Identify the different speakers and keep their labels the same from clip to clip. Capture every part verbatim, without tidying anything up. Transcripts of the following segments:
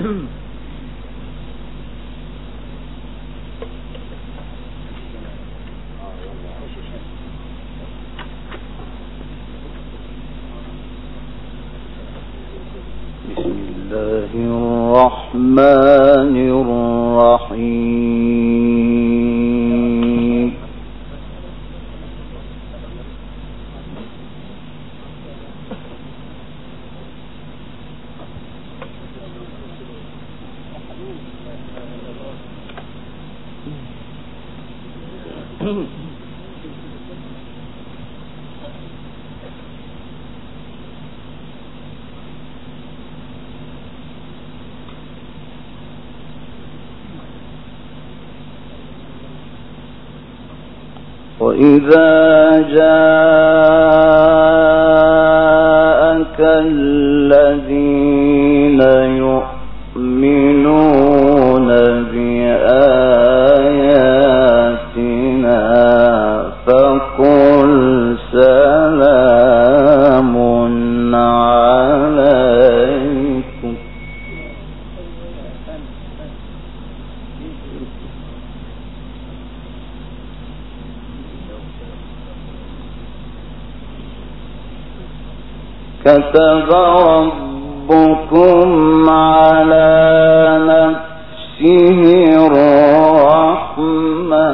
Speaker 1: الرحمن الرحيم. وإذا جاءك الذين يؤمنون بآياتنا فقل سلام عليكم كتب ربكم على نفسه الرحمة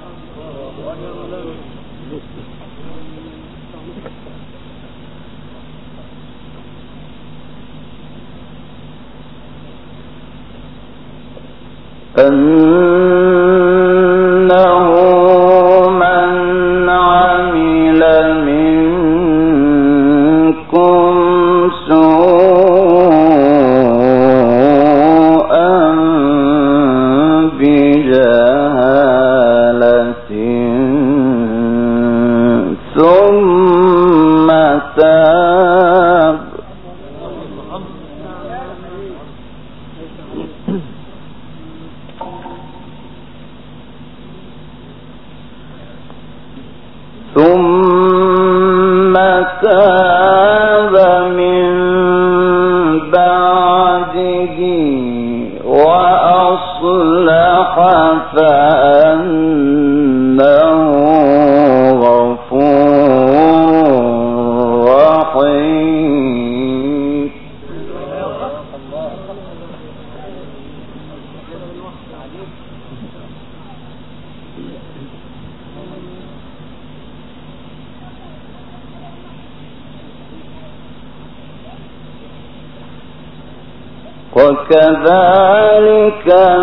Speaker 1: أنه من عمل منكم سوءا بجهالة ثم تاب ثم تاب من بعده وأصلح فأنه غفور رحيم. وكذلك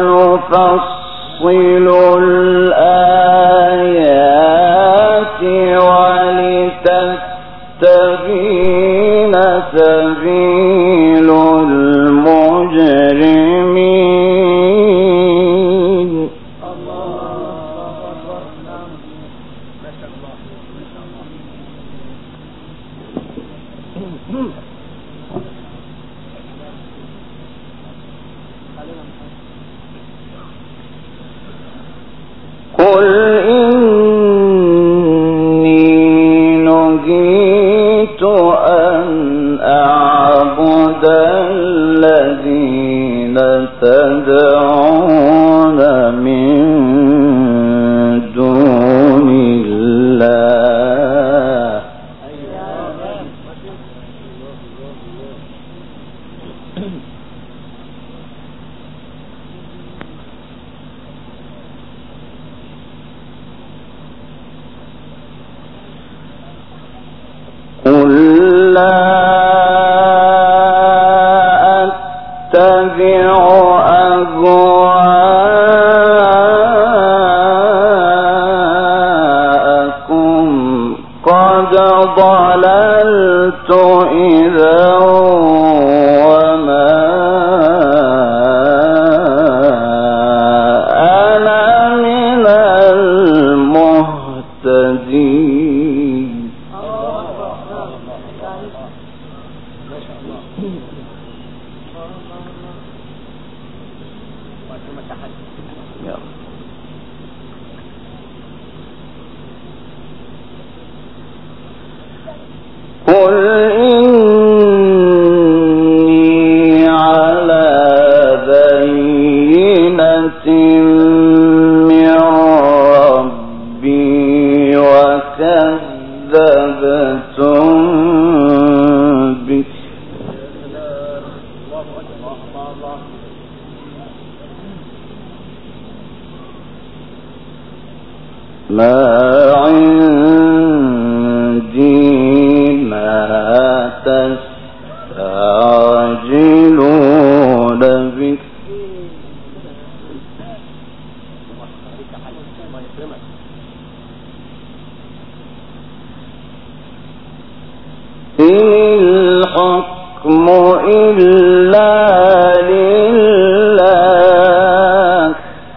Speaker 1: نفصل الآيات ولتستبين سبيل المجرمين. قل إني نهيت أن أعبد الذين تدعون من دون الله قل لا أتبع أهواءكم قد ضللت إذا وما أنا من المهتدين. قل إني على ما عندي ما تستعجلون به إن الحكم إلا لله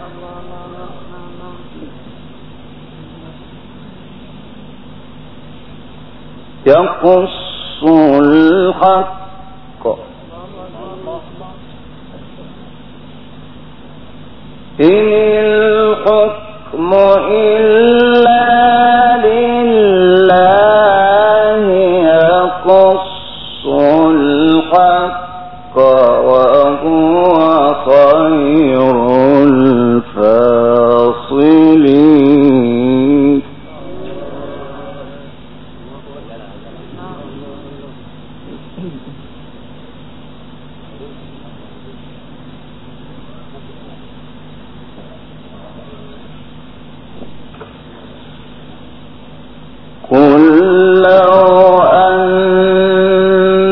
Speaker 1: يقص الحق إن الحكم إلا لله يقص الحق وهو خير الفاصلين قل لو أن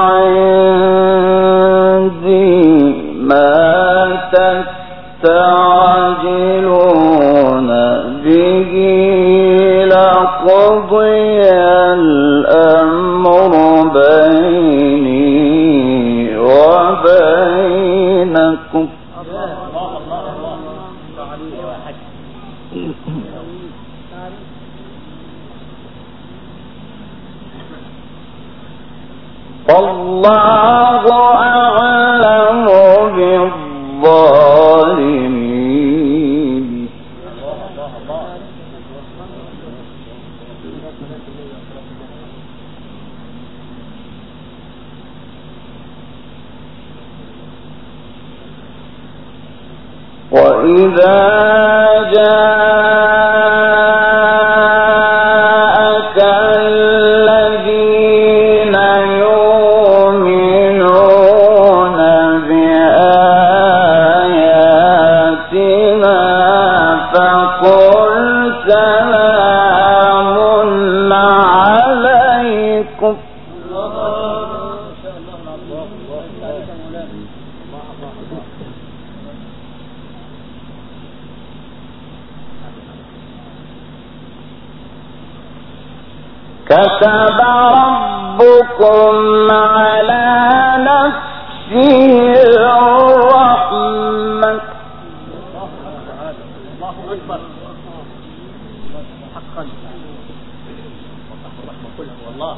Speaker 1: عندي ما تستعجلون به لقضي الأمر بيني وبينكم والله أعلم بالظالمين وإذا جاءك الذين يؤمنون بآياتنا فقل سلام عليكم كتب ربكم على نفسه الرحمة
Speaker 2: الله أكبر حقا والله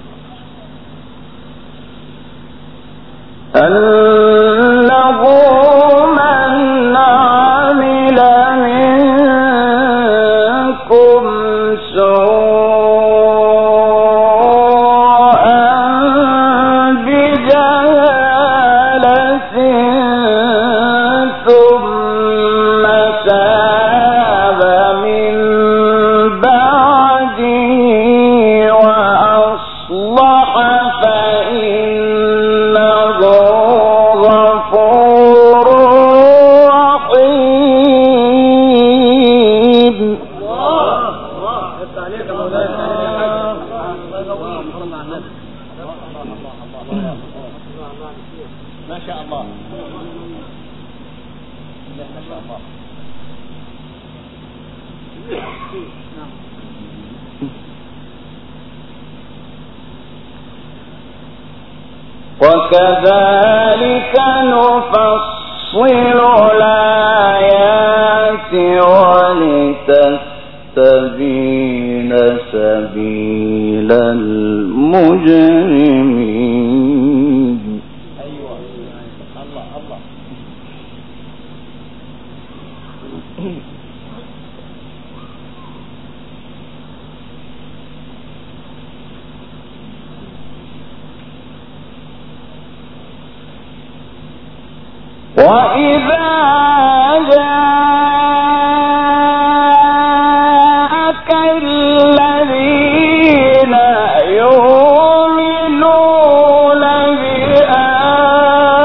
Speaker 1: أنه من عمل منكم سوءا بجهالة ثم تاب من بعده وأصلح فإنه غفور رحيم.
Speaker 2: ما شاء الله ما شاء الله.
Speaker 1: وكذلك نفصل الآيات ولتستبين سبيل المجرمين.
Speaker 2: أيوة الله الله.
Speaker 1: وإذا جاءك الذين يؤمنون بآياتنا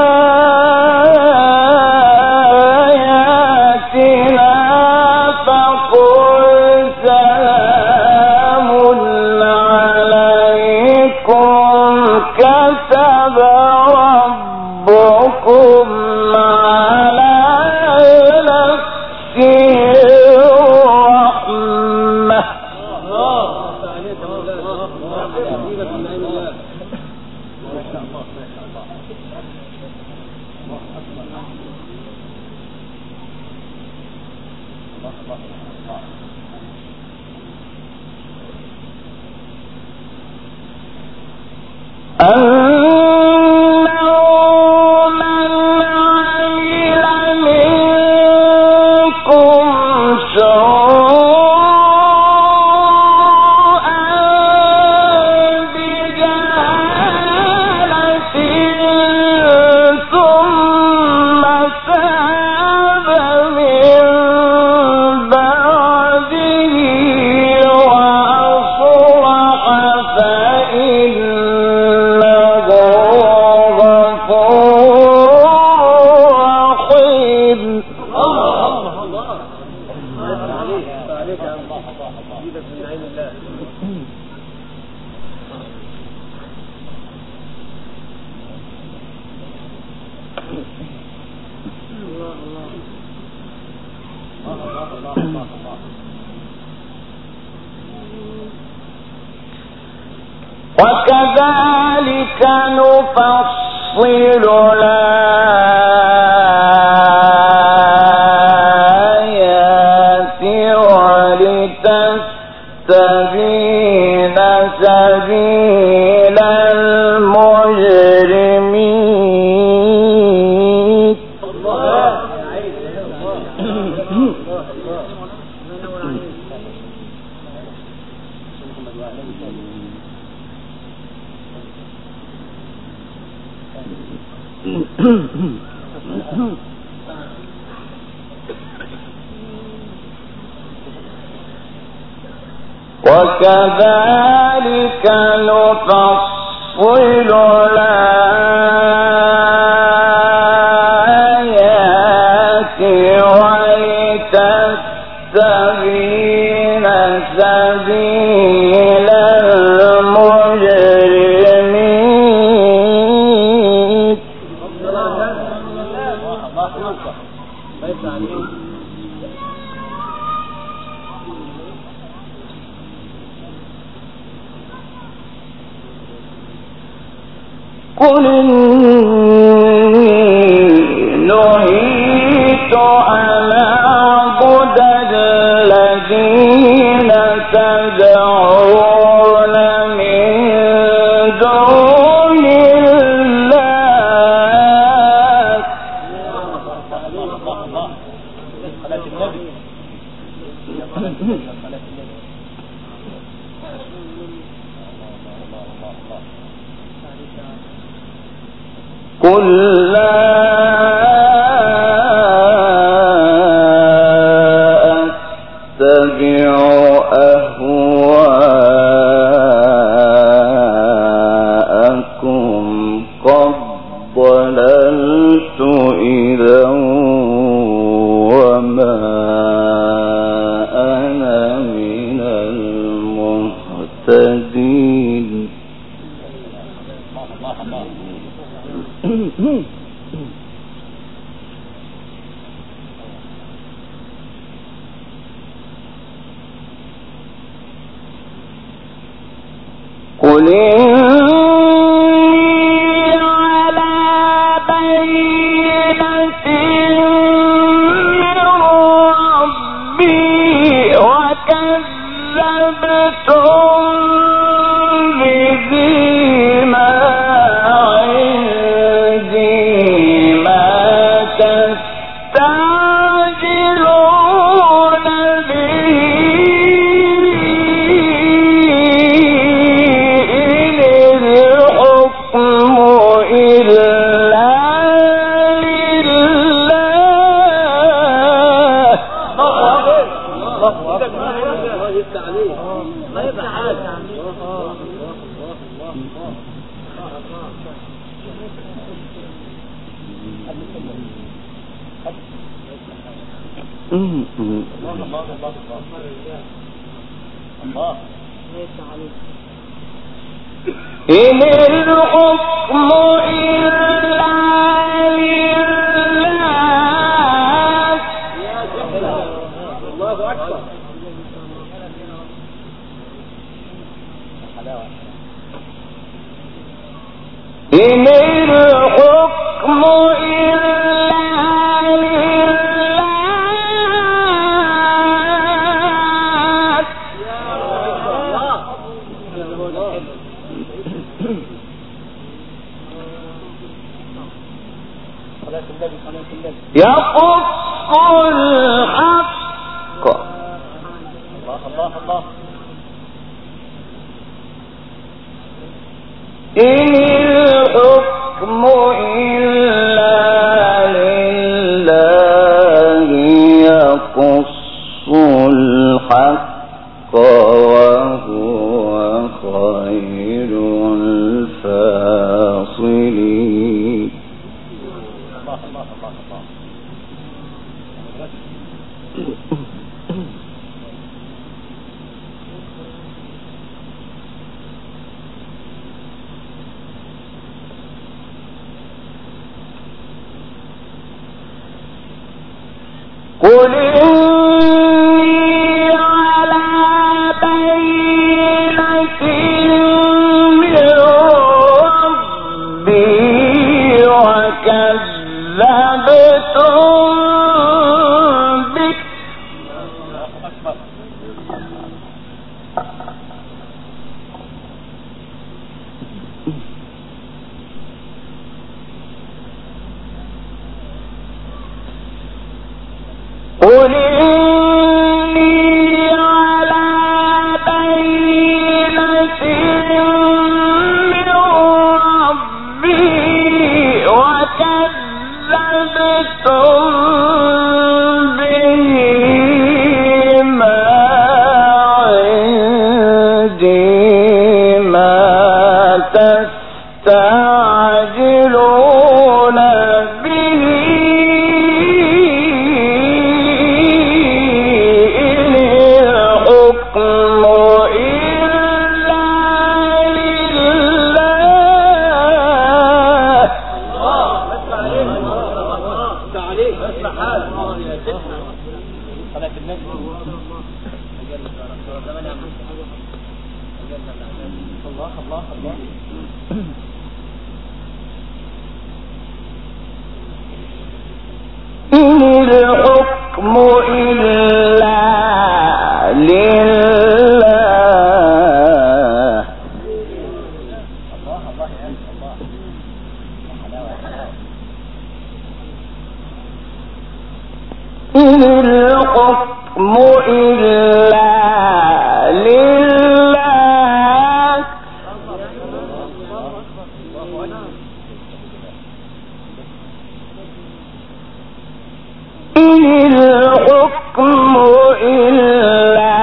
Speaker 1: ربكم على نفسه الرحمة وكذلك نفصل الآيات ولتستبين سبيل المجرمين وكذلك نفصل الآيات ولتستبين سبيل المجرمين قل إني نهيت أن أعبد الذين تدعون من دون الله قل لا أتبع أهواءكم قد ضللت إذا وما أنا من المهتدين قل إني على بينة من ربي وكذبتم به ما عندي ما تستعجلون به إن الحكم إلا إن الحكم إلا يقص الحق.
Speaker 2: الله الله الله.
Speaker 1: إن الحكم إلا لله يقص الحق وهو خير الفاصلين.
Speaker 2: الله الله الله الله.
Speaker 1: قل إني على بينة من ربي وكذبتم به. قل إني على بينة من ربي وكذبتم به ما عندي ما تستعجلون به. إن الحكم إلا لله. إن الحكم إلا لله. إن الحكم إلا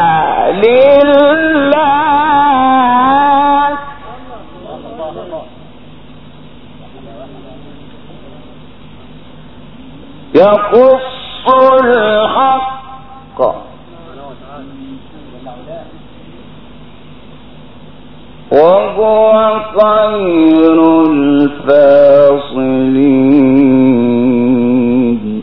Speaker 1: لله يقص الحق وهو خير الفاصلين.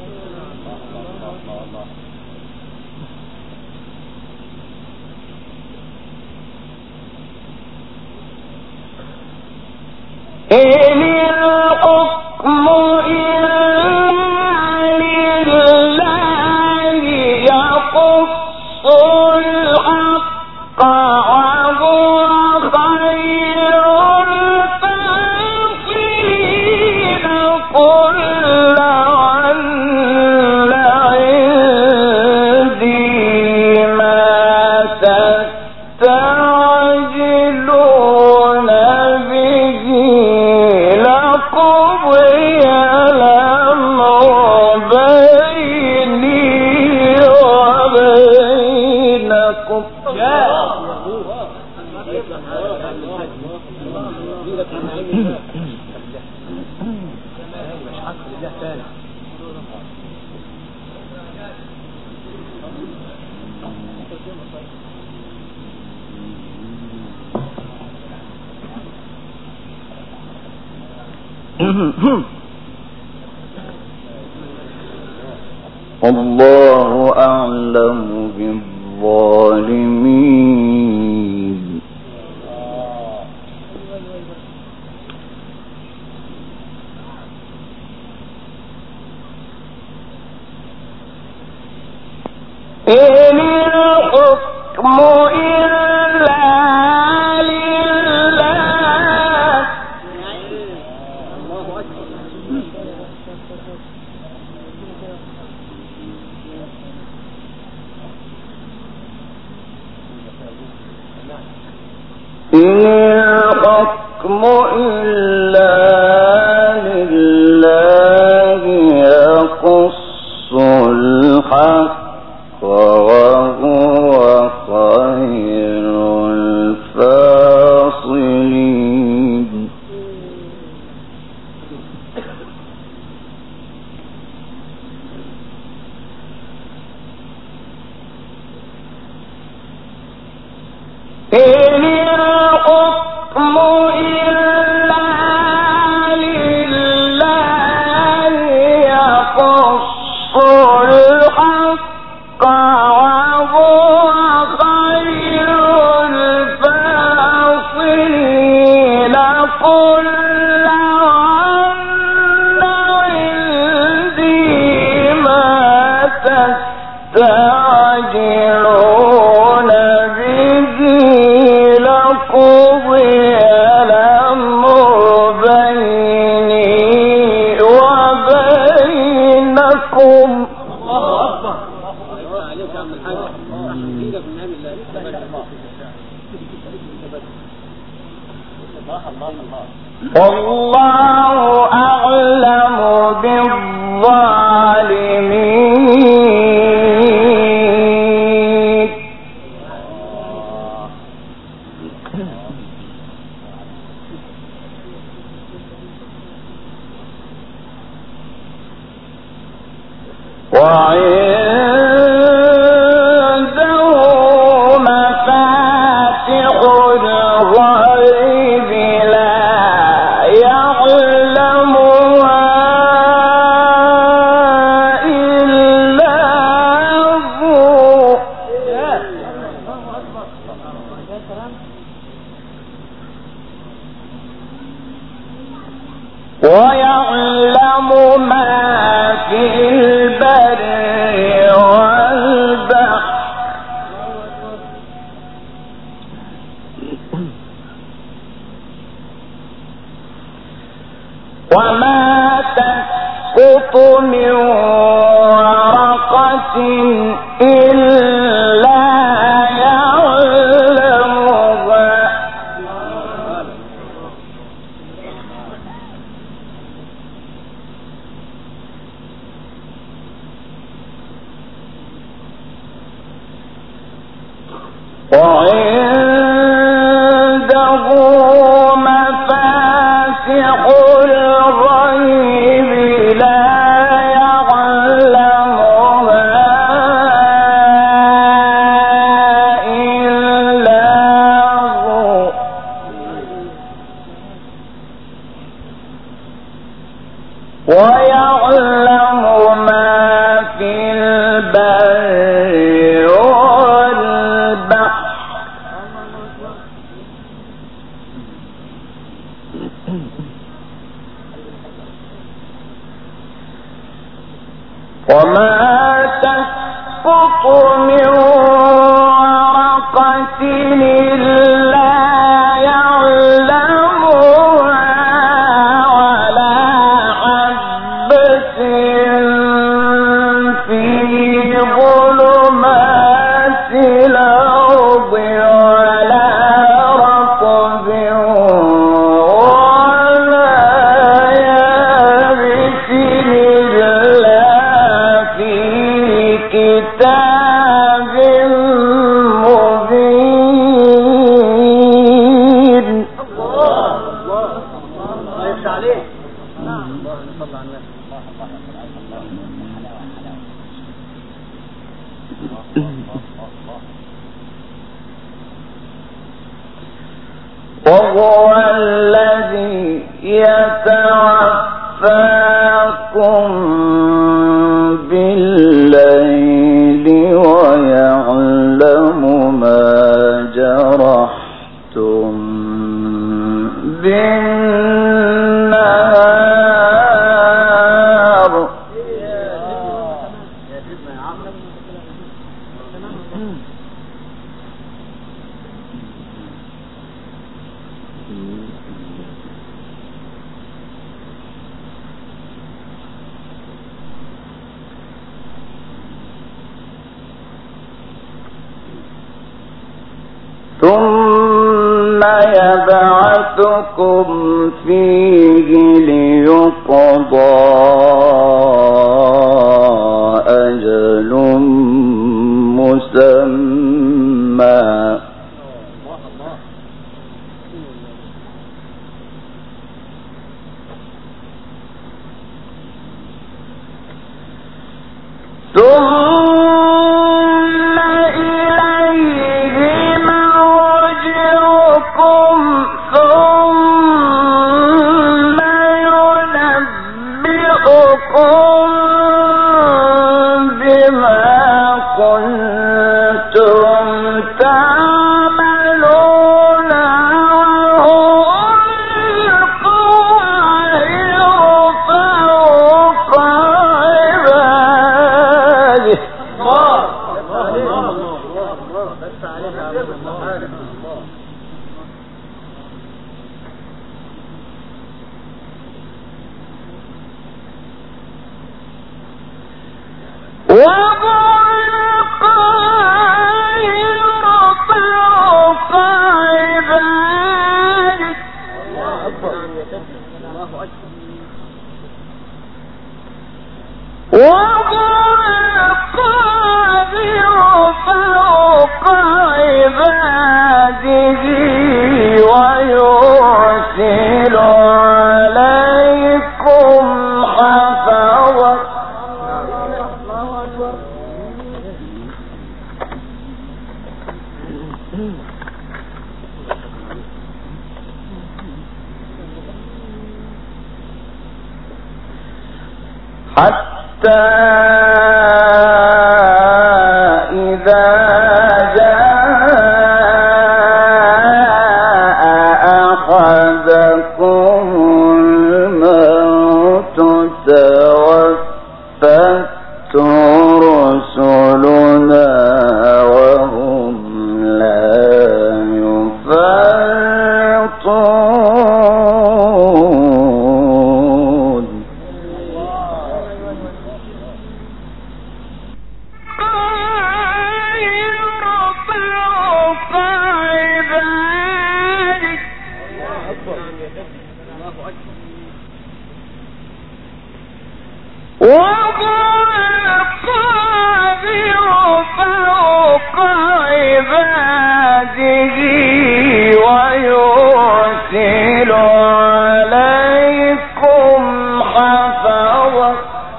Speaker 1: إن الحكم إلا لله يقص الحق وهو خير الفاصلين. قل لعل عندي ما تستعجلون به لقضي الأمر بيني وبينكم. الله أعلم بالظالمين. إن الحكم إلا لله. إن الحكم إلا لله يقص الحق وهو خير الفاصلين. إن الحكم إلا لله يقص الحق وهو خير الفاصلين. قل لو أن عندي ما تستعجلون به لقضي الأمر بيني وبينكم. والله أعلم بالظالمين. وعنده مفاتح الغيب لا يعلمها إلا هو. ويعلم ما في البر والبحر وما تسقط من ورقة إلا يعلمها. وعنده مفاتح الغيب لا يعلمها إلا هو. ويعلم ما في البر والبحر وما تسقط من ورقة إلا يعلمها ولا حبة في ظلمات الأرض ولا رطب ولا يابس إلا في كتاب مبين.
Speaker 2: الله الله الله يفتح عليك. الله صلى على النبي.
Speaker 1: وهو الذي يتوفاكم بالليل ويعلم ما جرحتم بالنهار يبعثكم فيه ليقضى أجل مسمى ثم إليه مرجعكم ثم ينبئكم بما كنتم تعملون وهو القاهر فوق عباده. ويرسل عليكم حفظة. حتى إذا جاء أحدكم الموت توفته رسلنا وهم لا يفرطون. ويرسل عليكم حفظة.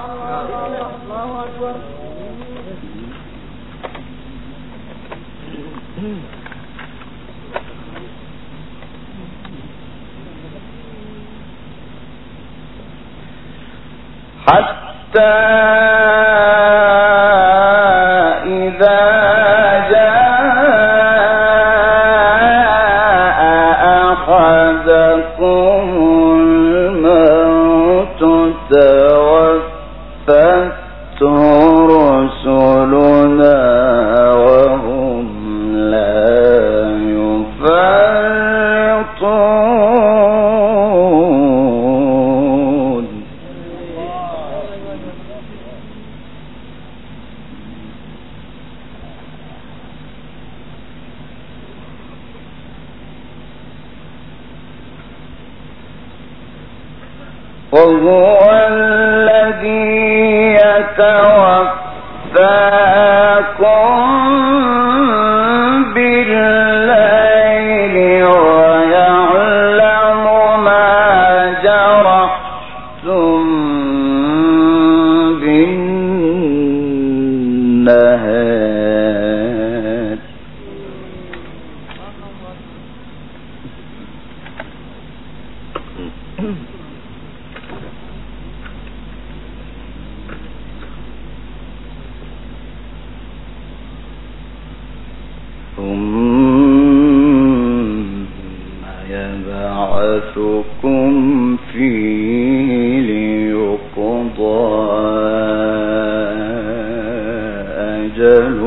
Speaker 1: حتى إذا جاء أحدكم الموت توفته رسلنا وهم لا يفرطون. وهو الذي يتوفاكم بالليل ويعلم ما جرحتم بالنهار. ثم يبعثكم فيه ليقضى أجل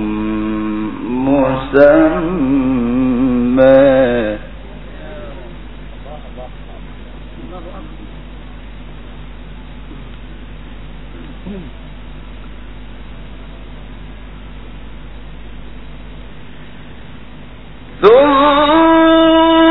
Speaker 1: مسمى. ثم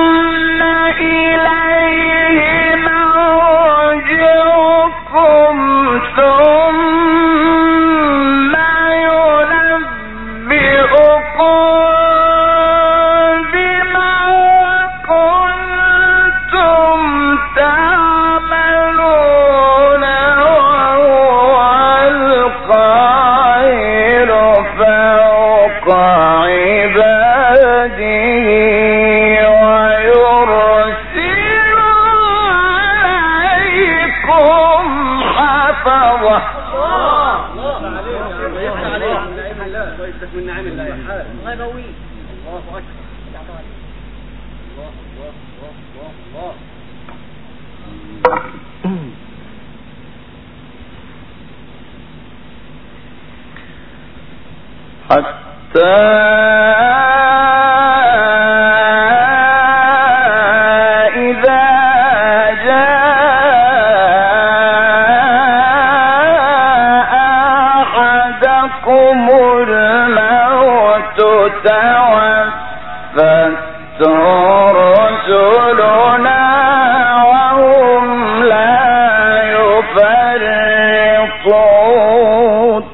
Speaker 3: حفظه.
Speaker 2: الله الله عليك نعم الله ويستك من نعم الله الله يقوي. الله أكبر. الله الله الله الله
Speaker 3: حتى رسلنا وهم لا يفرطون.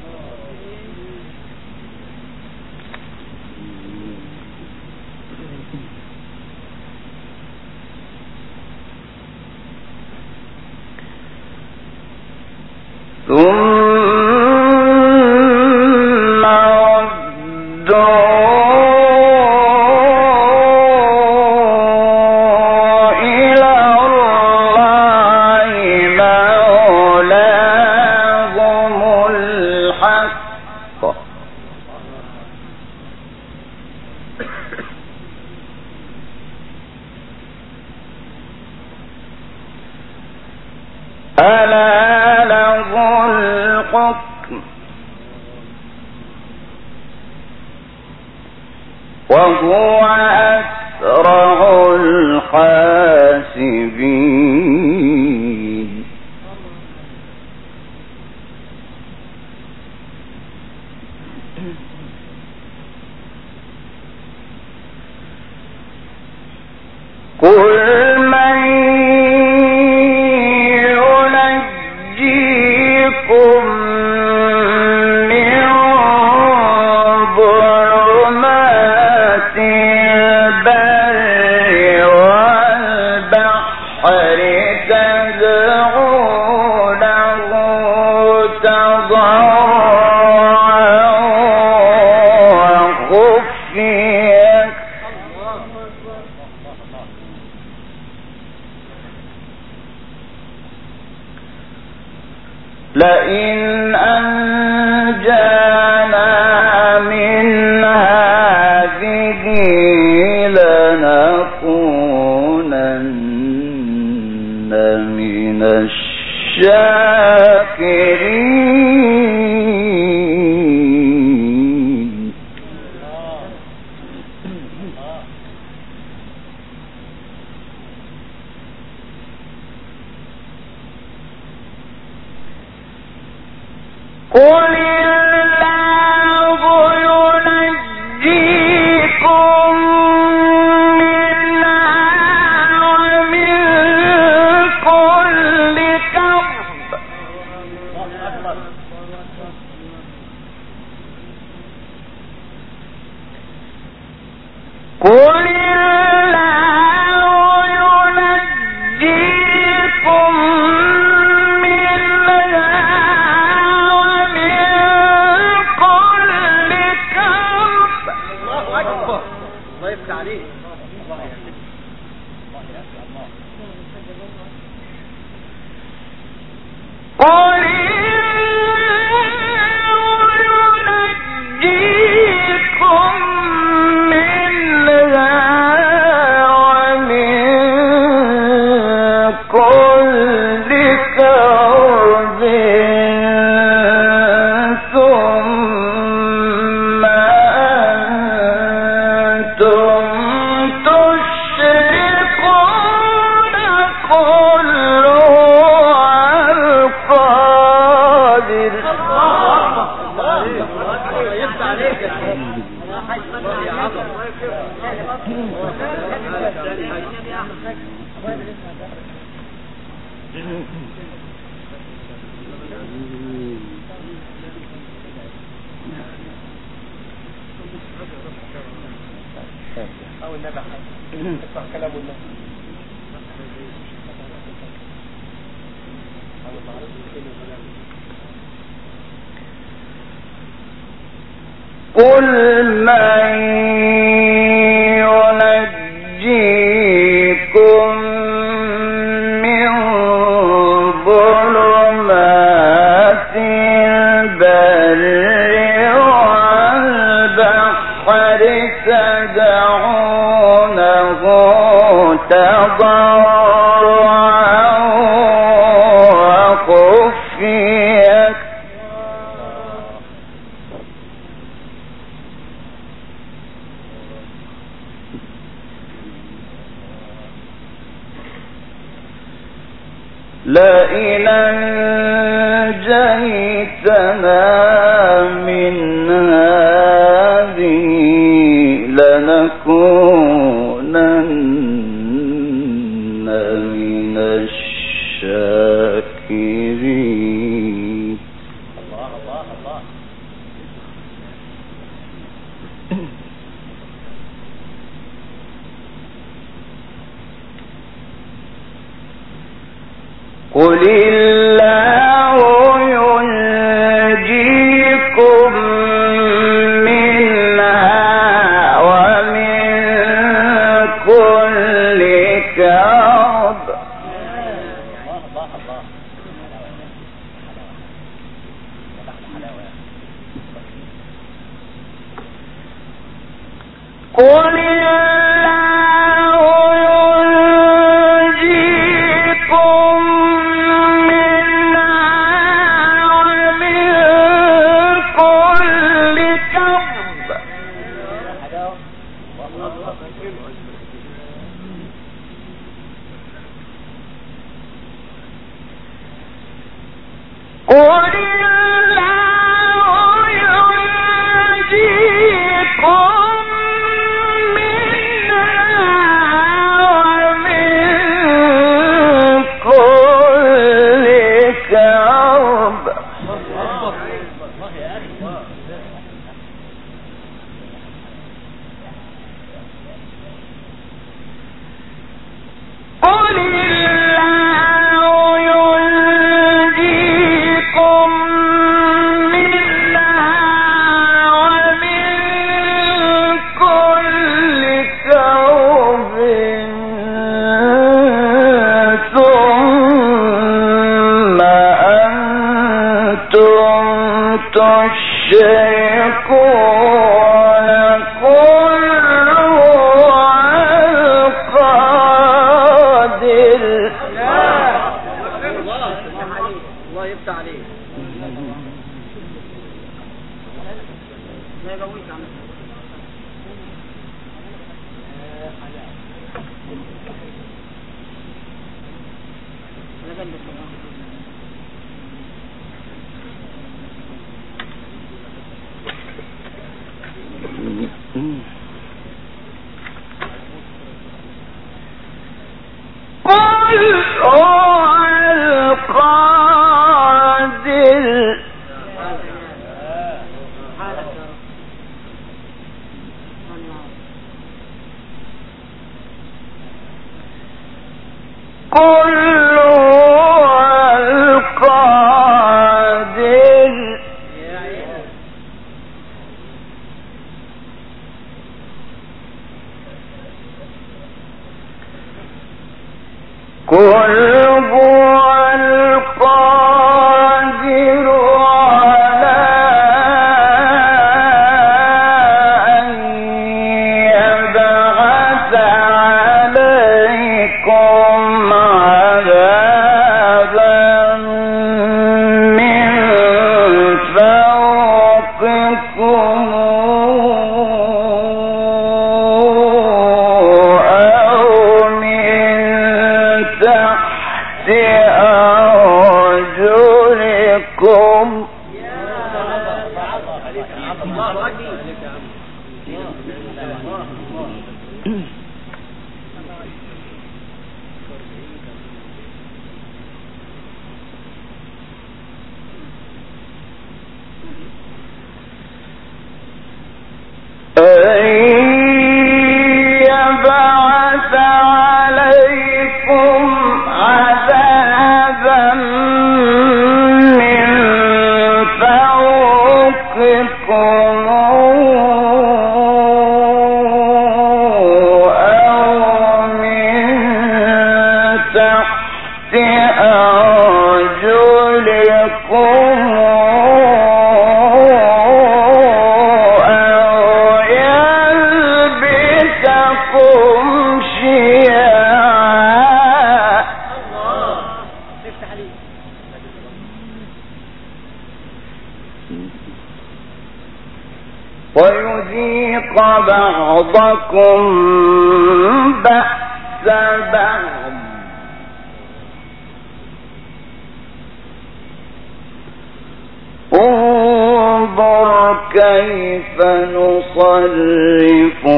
Speaker 3: ثم ألا له الحكم وهو أسرع الحاسبين. قل من لئن أنجانا من هذه لنكونن من الشاكرين. قل الله ينجيكم منها ومن كل كرب. قل قل من ينجيكم من ظلمات
Speaker 1: لئن أنجيتنا من هذه لنكونن من الشاكرين.
Speaker 2: الله الله الله.
Speaker 1: قل الله ينجيكم منها ومن كل كرب. قل ويذيق بعضكم بأس بعض انظر كيف نصرف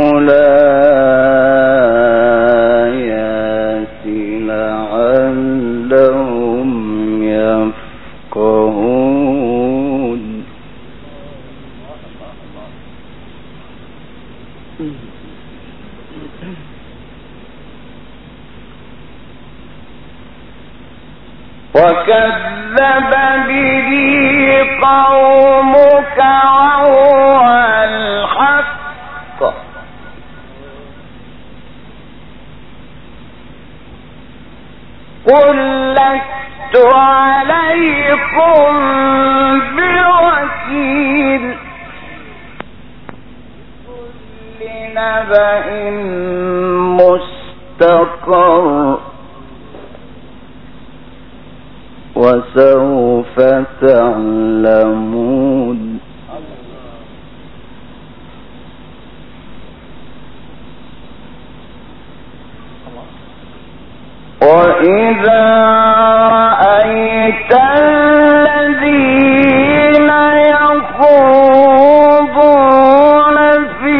Speaker 1: الآيات لعلهم يفقهون. وكذب به قومك وهو الحق قل لست عليكم بوكيل كل نبأ مستقر وسوف تعلمون. وإذا رأيت الذين يخوضون في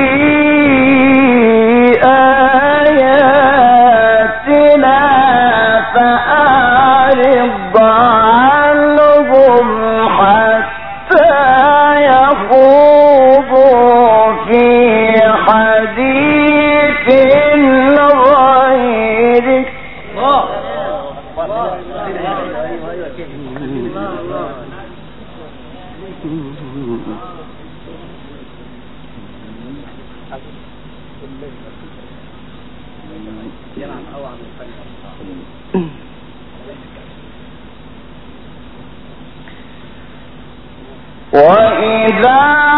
Speaker 1: آياتنا فأعرض عنهم حتى يخوضوا في حديث غيره. وإذا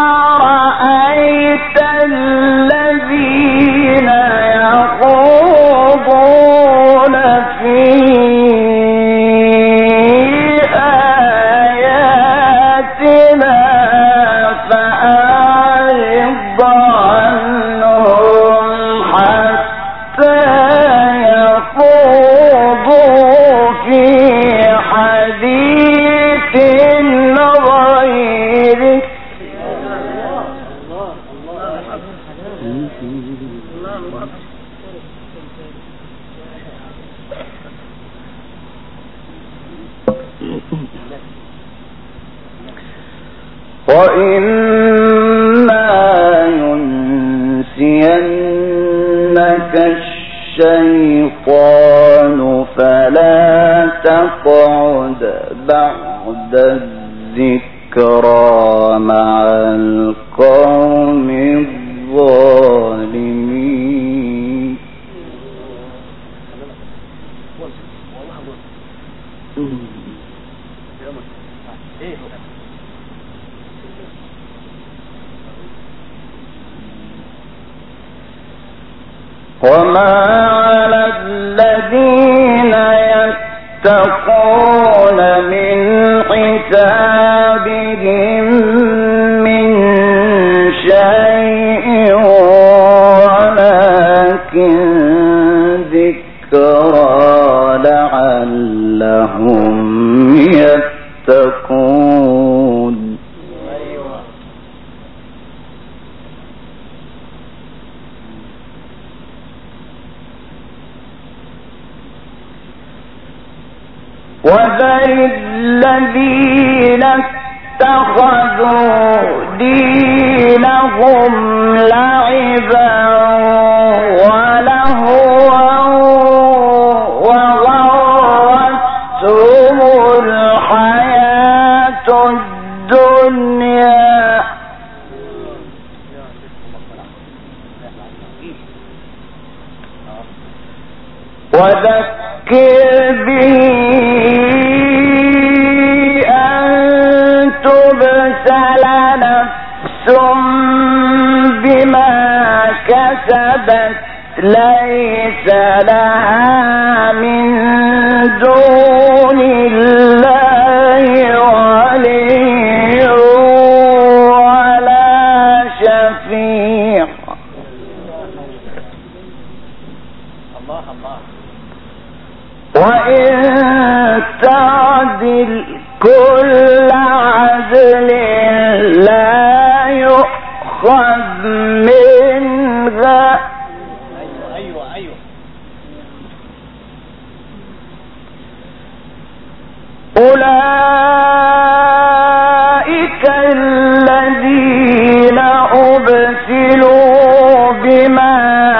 Speaker 1: رأيت الذين يخوضون في آياتنا فأعرض عنهم حتى يخوضوا في حديث غيره. وإما ينسينك الشيطان فلا تقعد بعد الذكرى مع القوم الظالمين. وما على الذين يتقون من حسابهم من شيء ولكن ذكرى لعلهم يتقون. وذر الذين اتخذوا دينهم لعبا ولهوا وغرتهم الحياة الدنيا وذكر به بما كسبت ليس لها من دون الله ولي ولا شفيع. وإن تعدل كل عدل لا يؤخذ منها.
Speaker 2: ايوه ايوه ايوه
Speaker 1: أولئك الذين أبسلوا بما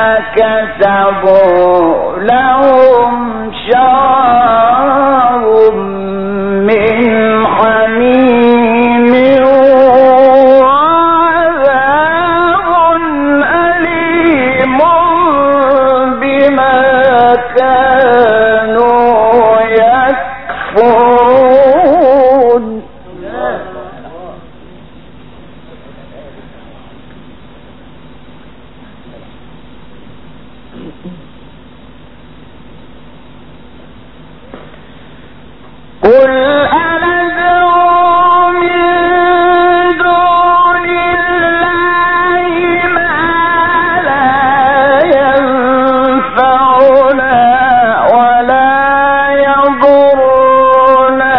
Speaker 1: كسبوا لهم شراب من حميم وعذاب أليم بما كانوا يكفرون. قل أندعو من دون الله ما لا ينفعنا ولا يضرنا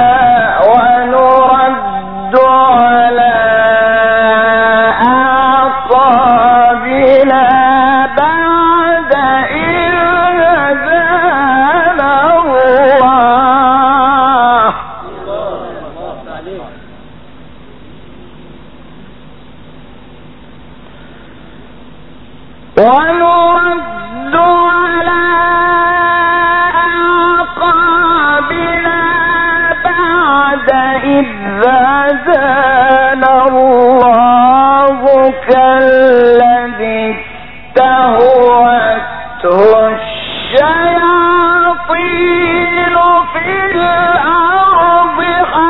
Speaker 1: ونرد على أعقابنا بعد إذ هدانا الله. ونرد على أعقابنا بعد إذ هدانا الله كالذي استهوته الشياطين في الأرض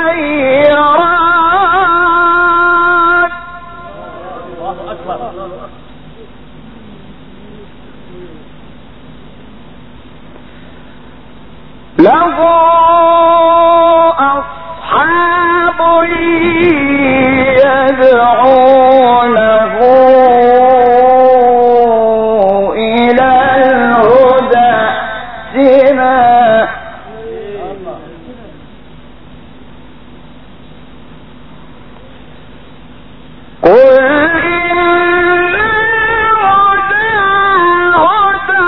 Speaker 1: حيران.
Speaker 2: الله اكبر.
Speaker 1: له أصحاب يدعونه إلى الهدى ائتنا. قل إن الهدى هدى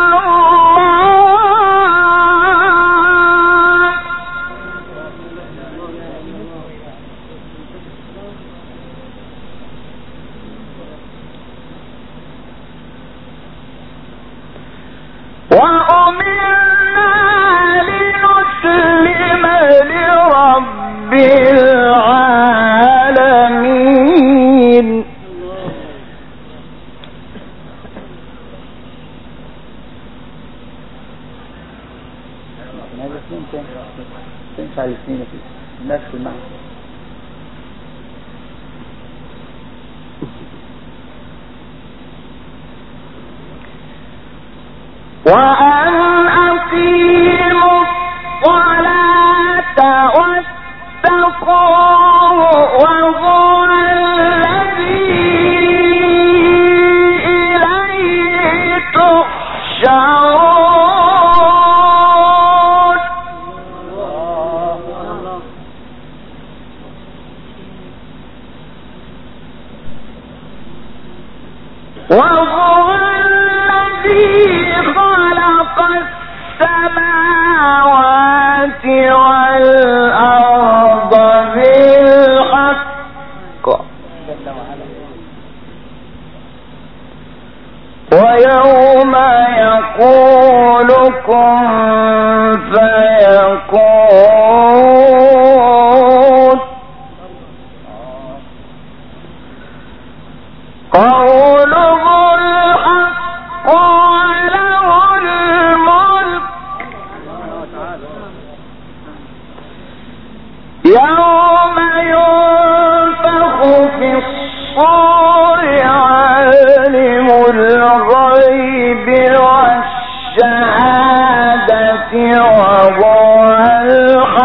Speaker 1: وأمرنا لنسلم لرب العالمين. تنفع الاثنين في نفس المعنى. وأن أقيموا الصلاة واتقوه وهو الذي إليه تحشرون. وهو الذي خلق السماوات والأرض بالحق ويوم يقول كن فيكون قوله الحق وله الملك يوم ينفخ في الصور عالم الغيب والشهادة وهو الحق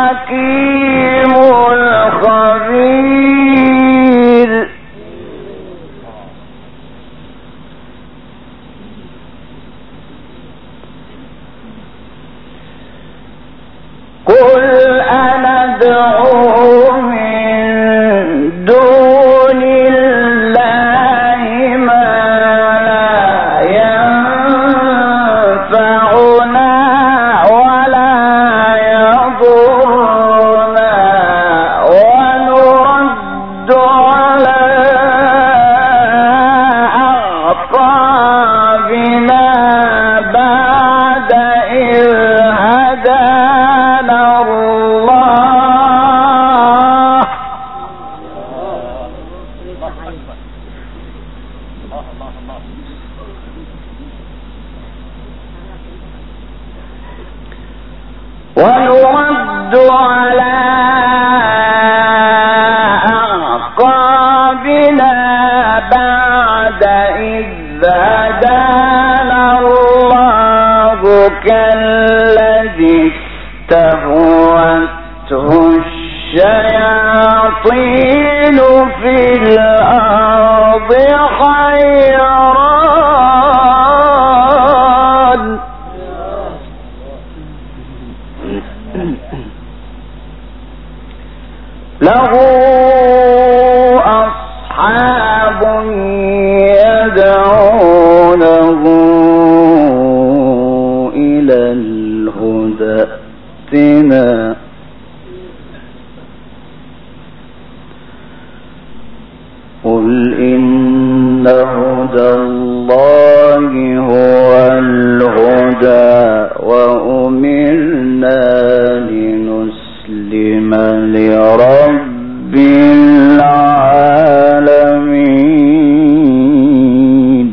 Speaker 1: ونرد على أعقابنا بعد إذ هدانا الله كالذي استهوته الشياطين في الأرض حيران له أصحاب يدعونه إلى الهدى ائتنا قل إن هدى الله هو الهدى وأمرنا لنسلم لرب العالمين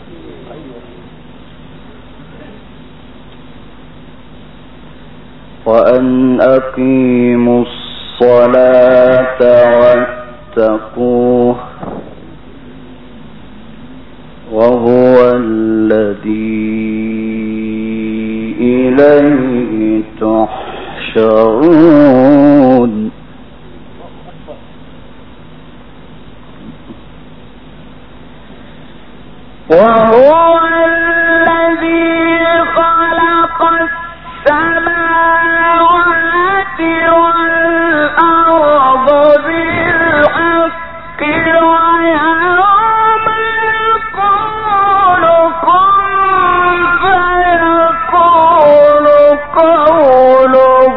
Speaker 1: وأن أقيموا الصلاة واتقوه وهو الذي إليه تحشرون وهو الذي خلق السماوات والأرض بالحق ويوم يقول كن فيكون قوله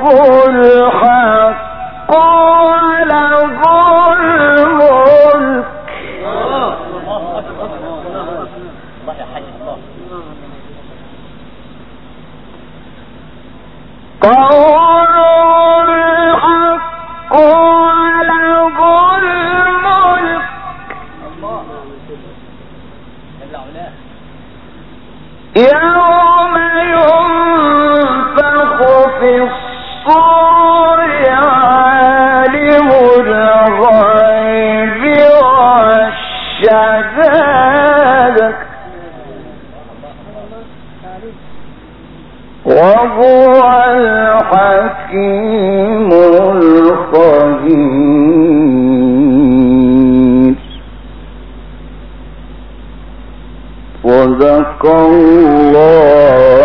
Speaker 1: الحق وله الملك قول الحق وله الملك يوم ينفخ في الصور عالم الغيب والشهادة وهو الحكيم الخبير صدق الله